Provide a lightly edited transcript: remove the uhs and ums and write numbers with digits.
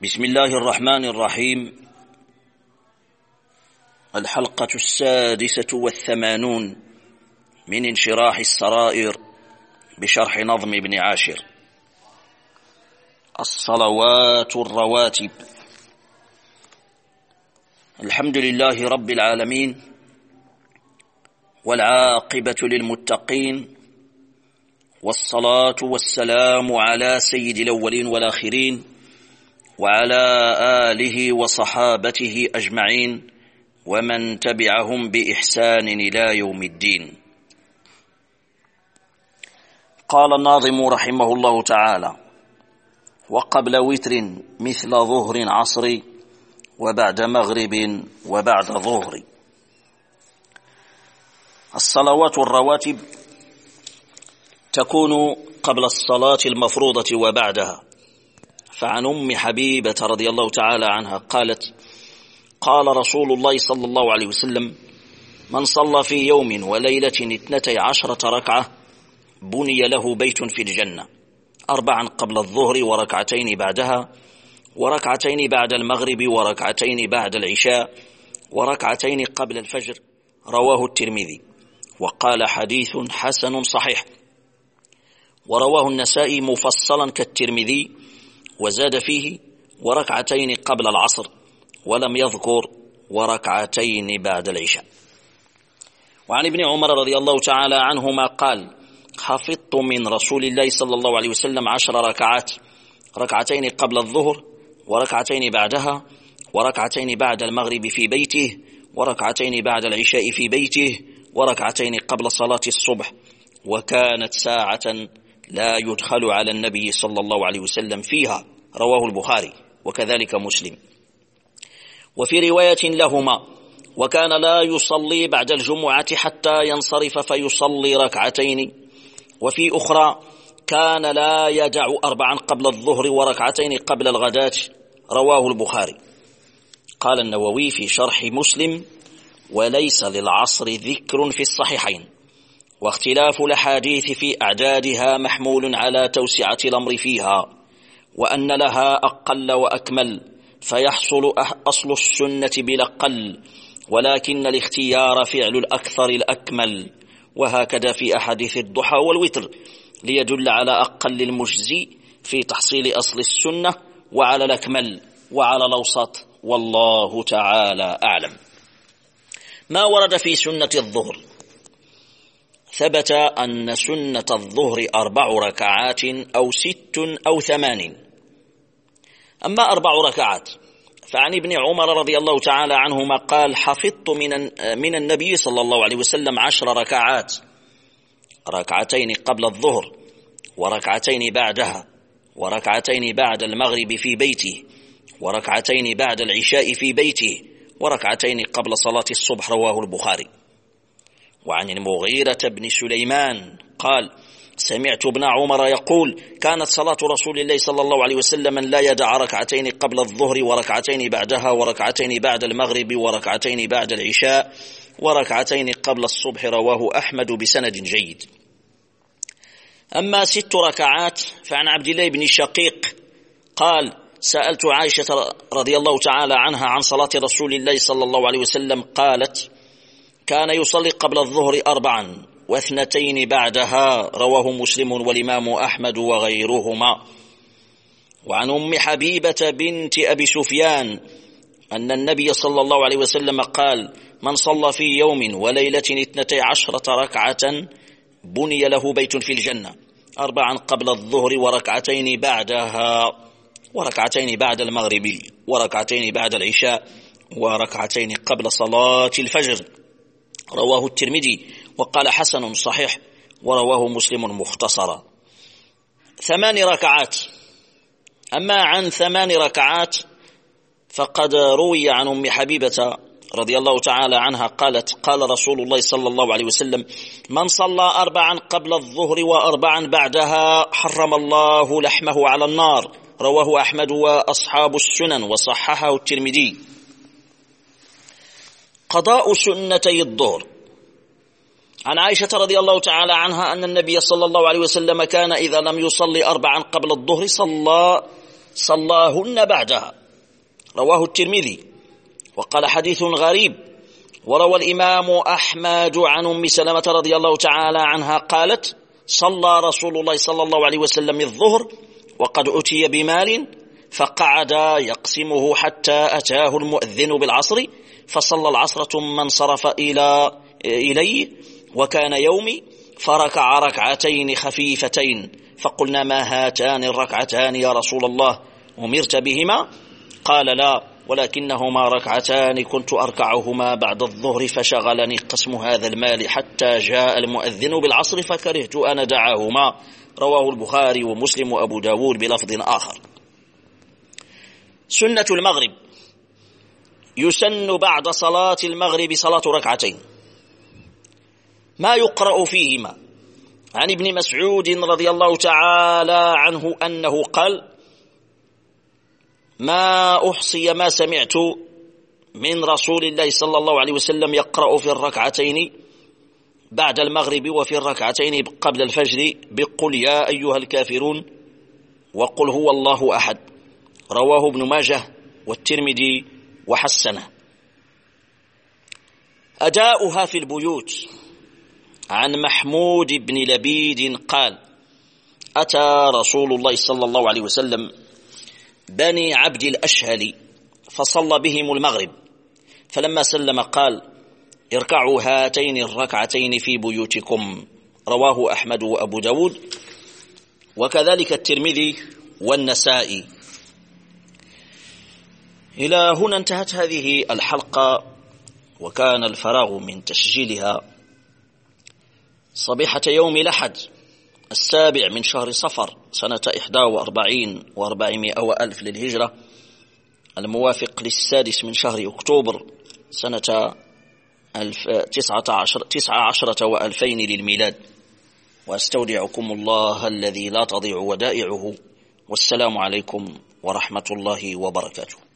بسم الله الرحمن الرحيم. الحلقة 86 من انشراح السرائر بشرح نظم ابن عاشر. الصلوات الرواتب. الحمد لله رب العالمين، والعاقبة للمتقين، والصلاة والسلام على سيد الأولين والآخرين وعلى آله وصحابته أجمعين ومن تبعهم بإحسان إلى يوم الدين. قال الناظم رحمه الله تعالى: وقبل وتر مثل ظهر عصر وبعد مغرب وبعد ظهر. الصلوات الرواتب تكون قبل الصلاة المفروضة وبعدها. فعن أم حبيبة رضي الله تعالى عنها قالت: قال رسول الله صلى الله عليه وسلم: من صلى في يوم وليلة 12 ركعة بني له بيت في الجنة، 4 قبل الظهر وركعتين بعدها، وركعتين بعد المغرب وركعتين بعد العشاء، وركعتين قبل الفجر. رواه الترمذي وقال: حديث حسن صحيح. ورواه النسائي مفصلا كالترمذي، وزاد فيه: وركعتين قبل العصر، ولم يذكر وركعتين بعد العشاء. وعن ابن عمر رضي الله تعالى عنهما قال: حفظت من رسول الله صلى الله عليه وسلم 10 ركعات، ركعتين قبل الظهر وركعتين بعدها، وركعتين بعد المغرب في بيته، وركعتين بعد العشاء في بيته، وركعتين قبل صلاة الصبح، وكانت ساعة لا يدخل على النبي صلى الله عليه وسلم فيها. رواه البخاري وكذلك مسلم. وفي رواية لهما: وكان لا يصلي بعد الجمعة حتى ينصرف فيصلي ركعتين. وفي أخرى: كان لا يدع 4 قبل الظهر وركعتين قبل الغداة. رواه البخاري. قال النووي في شرح مسلم: وليس للعصر ذكر في الصحيحين، واختلاف الأحاديث في أعدادها محمول على توسعة الأمر فيها، وأن لها أقل وأكمل، فيحصل أصل السنة بالأقل، ولكن الاختيار فعل الأكثر الأكمل. وهكذا في أحاديث الضحى والوتر، ليدل على أقل المجزي في تحصيل أصل السنة، وعلى الأكمل وعلى الأوسط، والله تعالى أعلم. ما ورد في سنة الظهر: ثبت أن سنة الظهر 4 ركعات أو 6 أو 8. أما 4 ركعات فعن ابن عمر رضي الله تعالى عنهما قال: حفظت من النبي صلى الله عليه وسلم 10 ركعات، ركعتين قبل الظهر وركعتين بعدها، وركعتين بعد المغرب في بيته، وركعتين بعد العشاء في بيته، وركعتين قبل صلاة الصبح. رواه البخاري. وعن المغيرة بن سليمان قال: سمعت ابن عمر يقول: كانت صلاة رسول الله صلى الله عليه وسلم لا يدع ركعتين قبل الظهر وركعتين بعدها، وركعتين بعد المغرب، وركعتين بعد العشاء، وركعتين قبل الصبح. رواه أحمد بسند جيد. أما 6 ركعات فعن عبد الله بن شقيق قال: سألت عائشة رضي الله تعالى عنها عن صلاة رسول الله صلى الله عليه وسلم، قالت: كان يصلي قبل الظهر 4 و2 بعدها. رواه مسلم والإمام أحمد وغيرهما. وعن أم حبيبة بنت أبي سفيان أن النبي صلى الله عليه وسلم قال: من صلى في يوم وليلة 12 ركعة بني له بيت في الجنة، 4 قبل الظهر وركعتين بعدها، وركعتين بعد المغرب، وركعتين بعد العشاء، وركعتين قبل صلاة الفجر. رواه الترمذي وقال: حسن صحيح. ورواه مسلم مختصرا. 8 ركعات. أما عن 8 ركعات فقد روي عن أم حبيبة رضي الله تعالى عنها قالت: قال رسول الله صلى الله عليه وسلم: من صلى 4 قبل الظهر و4 بعدها حرم الله لحمه على النار. رواه أحمد وأصحاب السنن وصححه الترمذي. قضاء سنتي الظهر. عن عائشة رضي الله تعالى عنها أن النبي صلى الله عليه وسلم كان إذا لم يصلي 4 قبل الظهر صلى صلاهن بعدها. رواه الترمذي وقال حديث غريب. وروى الإمام أحمد عن أم سلمة رضي الله تعالى عنها قالت: صلى رسول الله صلى الله عليه وسلم الظهر وقد أتي بمال فقعد يقسمه حتى أتاه المؤذن بالعصر فصلى العصر ثم انصرف إليه وكان يومي فركع ركعتين خفيفتين فقلنا: ما هاتان الركعتان يا رسول الله، أمرت بهما؟ قال: لا، ولكنهما ركعتان كنت أركعهما بعد الظهر فشغلني قسم هذا المال حتى جاء المؤذن بالعصر فكرهت أن أدعهما. رواه البخاري ومسلم وأبو داود بلفظ آخر. سنة المغرب: يسن بعد صلاة المغرب صلاة ركعتين ما يقرأ فيهما. عن ابن مسعود رضي الله تعالى عنه أنه قال: ما أحصي ما سمعت من رسول الله صلى الله عليه وسلم يقرأ في الركعتين بعد المغرب وفي الركعتين قبل الفجر بقل يا أيها الكافرون وقل هو الله أحد. رواه ابن ماجه والترمذي وحسنه. أداؤها في البيوت: عن محمود بن لبيد قال: أتى رسول الله صلى الله عليه وسلم بني عبد الأشهل فصلى بهم المغرب، فلما سلم قال: اركعوا هاتين الركعتين في بيوتكم. رواه أحمد وأبو داود وكذلك الترمذي والنسائي. إلى هنا انتهت هذه الحلقة، وكان الفراغ من تسجيلها صبيحة يوم الأحد 7 من شهر صفر سنة 41 و400 وألف للهجرة، الموافق 6 من شهر أكتوبر سنة 19 و2000 للميلاد. وأستودعكم الله الذي لا تضيع ودائعه، والسلام عليكم ورحمة الله وبركاته.